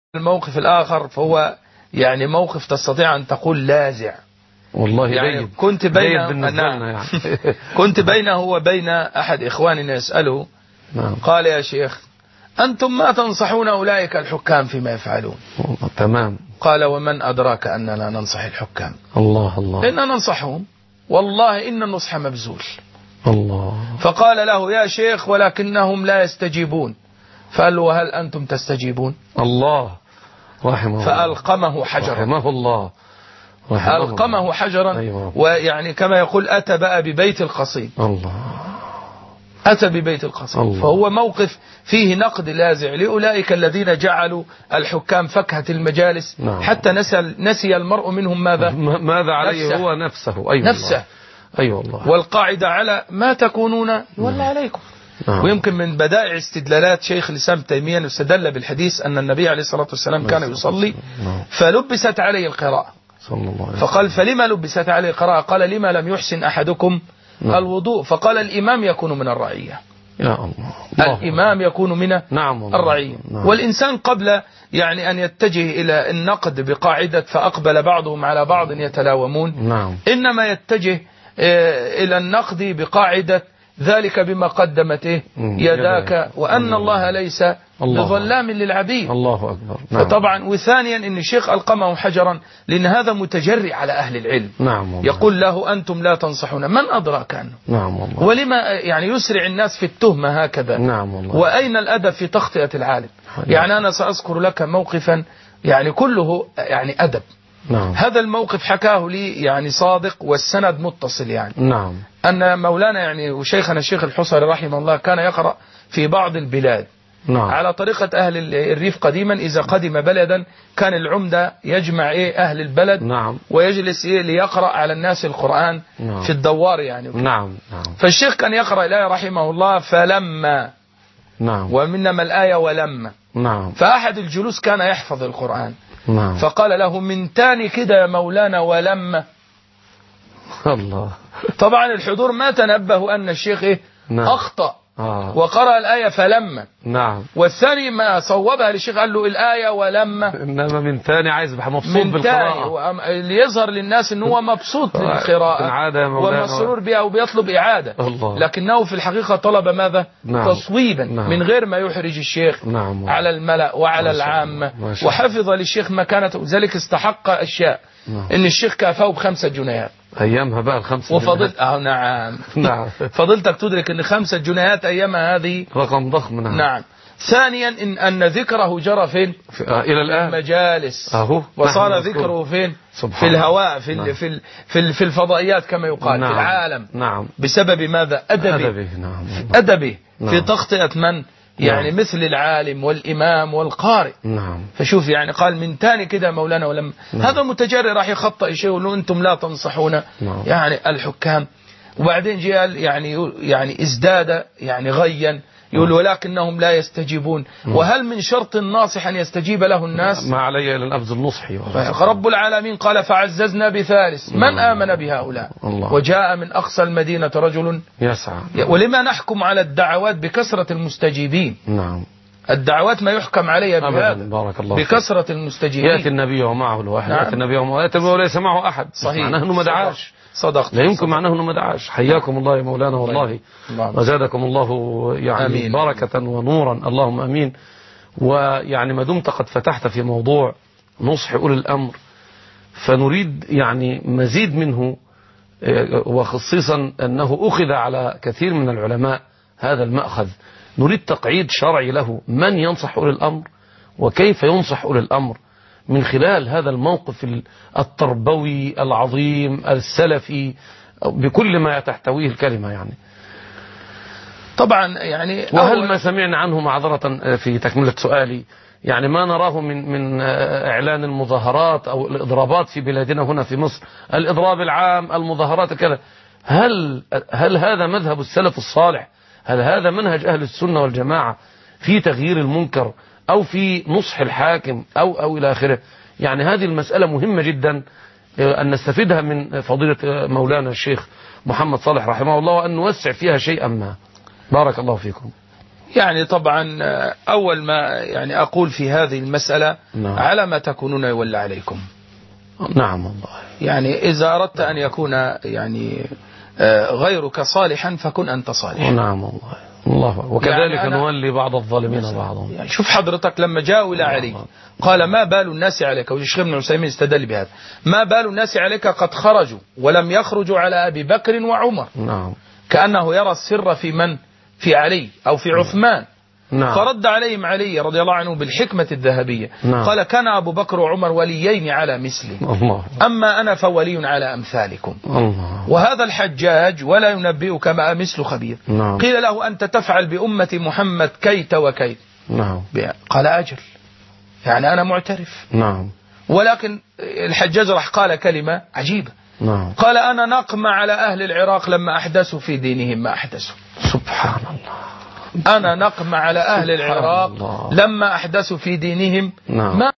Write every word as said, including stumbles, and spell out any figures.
الموقف الآخر فهو يعني موقف تستطيع أن تقول لاذع والله يعني جيد. كنت بين نعم. يعني. كنت بينه وبين أحد إخواننا يسأله نعم. قال يا شيخ أنتم ما تنصحون أولئك الحكام فيما يفعلون؟ تمام. قال ومن أدراك أننا ننصح الحكام؟ الله الله. إننا ننصحهم والله إن النصح مبذول. الله. فقال له يا شيخ ولكنهم لا يستجيبون. فقال له وهل أنتم تستجيبون؟ الله رحمه فألقمه حجرا. رحمه الله. رحمه ألقمه الله. حجرا. أيوة. ويعني كما يقول أتى بقى ببيت القصيد. الله. أتى ببيت القصيد. الله. فهو موقف فيه نقد لاذع لأولئك الذين جعلوا الحكام فكهة المجالس. نعم. حتى نسي, نسي المرء منهم ماذا ماذا عليه نفسه. هو نفسه. أيوة نفسه الله. أيوة الله. والقاعدة على ما تكونون يولى عليكم. نعم. ويمكن من بدائع استدلالات شيخ الإسلام تيمية استدل بالحديث أن النبي عليه الصلاة والسلام كان يصلي فلبست عليه القراءة صلى الله عليه وسلم. فقال فلما لبست عليه القراءة؟ قال لما لم يحسن أحدكم نعم. الوضوء. فقال الإمام يكون من الرعية. يا الله. الله. الإمام يكون من نعم الرعية. نعم. والإنسان قبل يعني أن يتجه إلى النقد بقاعدة فأقبل بعضهم على بعض يتلاومون نعم. إنما يتجه إلى النقد بقاعدة ذلك بما قدمته يداك وأن الله ليس بظلام للعبيد. الله أكبر. نعم. فطبعا وثانيا إن الشيخ ألقمه حجرا لأن هذا متجرئ على أهل العلم. نعم والله. يقول له أنتم لا تنصحون. من أدراك أنه؟ نعم والله. ولما يعني يسرع الناس في التهمة هكذا؟ نعم والله. وأين الأدب في تخطئة العالم؟ حقيقة. يعني أنا سأذكر لك موقفا يعني كله يعني أدب. نعم. هذا الموقف حكاه لي يعني صادق والسند متصل يعني. نعم. أن مولانا يعني وشيخنا الشيخ الحصري رحمه الله كان يقرأ في بعض البلاد. نعم. على طريقة أهل الريف قديما إذا قدم بلدا كان العمدة يجمع إيه أهل البلد. نعم. ويجلس إيه ليقرأ على الناس القرآن. نعم. في الدوار يعني. نعم. نعم. فالشيخ كان يقرأ الآية رحمه الله فلما. نعم. ومنما الآية ولما. نعم. فأحد الجلوس كان يحفظ القرآن. نعم. فقال له من تاني كده يا مولانا ولما. الله. طبعا الحضور ما تنبه أن الشيخ إيه؟ نعم. أخطأ. آه. وقرأ الآية فلما. نعم. والثاني ما صوبها للشيخ قال له الآية ولما. إنما من ثاني عايز يبقى مبسوط بالقراءة ليظهر للناس أنه هو مبسوط بالقراءة ومسرور بها وبيطلب إعادة. الله. لكنه في الحقيقة طلب ماذا؟ نعم. تصويبا. نعم. من غير ما يحرج الشيخ. نعم. على الملأ وعلى العامة وحفظ للشيخ مكانته ذلك استحق أشياء. نعم. إن الشيخ كافاه بخمسة جنيهات أيامها بقى الخمسة وفضلت اه نعم. نعم. فضلتك تدرك ان خمسة جنيهات أيامها هذه رقم ضخم. نعم. نعم. ثانيا إن, أن ذكره جرى فين في آه إلى الآن المجالس أهو. وصار ذكره فين في الهواء في, نعم. في, في, في الفضائيات كما يقال. نعم. في العالم. نعم. بسبب ماذا أدبه أدبه, نعم. أدبه. نعم. في تخطئة من يعني نعم. مثل العالم والإمام والقارئ. نعم. فشوف يعني قال من تاني كده مولانا ولم. نعم. هذا متجرئ راح يخطئ شيء يقول أنتم لا تنصحون. نعم. يعني الحكام. وبعدين جاء يعني يعني ازداد يعني غيا يقول ولكنهم لا يستجيبون. نعم. وهل من شرط الناصح أن يستجيب له الناس؟ ما علي إلا الأبذ النصحي. رب العالمين قال فعززنا بثالث. من نعم. آمن بهؤلاء؟ الله. وجاء من أقصى المدينة رجل يسعى. ولما نحكم على الدعوات بكثرة المستجيبين؟ نعم. الدعوات ما يحكم عليها بهذا بارك الله بكثرة المستجيبين. يأتي النبي ومعه الواحد. نعم. يأتي النبي ومعه يأتي وليس معه أحد. صحيح. معناه أنه ما دعاش. صدقت. لا يمكن معناه أنه ما دعاش. حياكم الله يا مولانا والله وزادكم الله يعني أمين. بركة ونورا اللهم أمين. ويعني ما دمت قد فتحت في موضوع نصح أولي الأمر فنريد يعني مزيد منه وخصيصا أنه أخذ على كثير من العلماء هذا المأخذ. نريد تقعيد شرعي له من ينصح أولي الأمر وكيف ينصح أولي الأمر من خلال هذا الموقف التربوي العظيم السلفي بكل ما تحتويه الكلمة يعني. طبعا يعني وهل ما سمعنا عنه معذرة في تكملة سؤالي يعني ما نراه من من إعلان المظاهرات أو الإضرابات في بلادنا هنا في مصر الإضراب العام المظاهرات كذا هل هل هذا مذهب السلف الصالح؟ هل هذا منهج أهل السنة والجماعة في تغيير المنكر أو في نصح الحاكم أو أو إلى آخره؟ يعني هذه المسألة مهمة جدا أن نستفيدها من فضيلة مولانا الشيخ محمد صالح رحمه الله وأن نوسع فيها شيئا ما. بارك الله فيكم. يعني طبعا أول ما يعني أقول في هذه المسألة نعم. على ما تكونون يولى عليكم. نعم والله. يعني إذا أردت أن يكون يعني غيرك صالحا فكن أنت صالحا. نعم والله. الله وكذلك يعني نولي بعض الظالمين بعضهم. يعني شوف حضرتك لما جاءوا إلى علي قال ما بال الناس عليك، والشيخ ابن عثيمين استدل بهذا، ما بال الناس عليك قد خرجوا ولم يخرجوا على أبي بكر وعمر. نعم. كأنه يرى السر في من؟ في علي أو في عثمان. نعم. فرد عليهم علي رضي الله عنه بالحكمة الذهبية. نعم. قال كان أبو بكر وعمر وليين على مثلي. الله. أما أنا فولي على أمثالكم. الله. وهذا الحجاج ولا ينبئك ما مثل خبير. نعم. قيل له أنت تفعل بأمة محمد كيت وكيت. نعم. قال أجل، يعني أنا معترف. نعم. ولكن الحجاج راح قال كلمة عجيبة. نعم. قال أنا نقمة على أهل العراق لما أحدثوا في دينهم ما أحدثوا. سبحان الله. أنا نقمة على أهل العراق لما أحدثوا في دينهم ما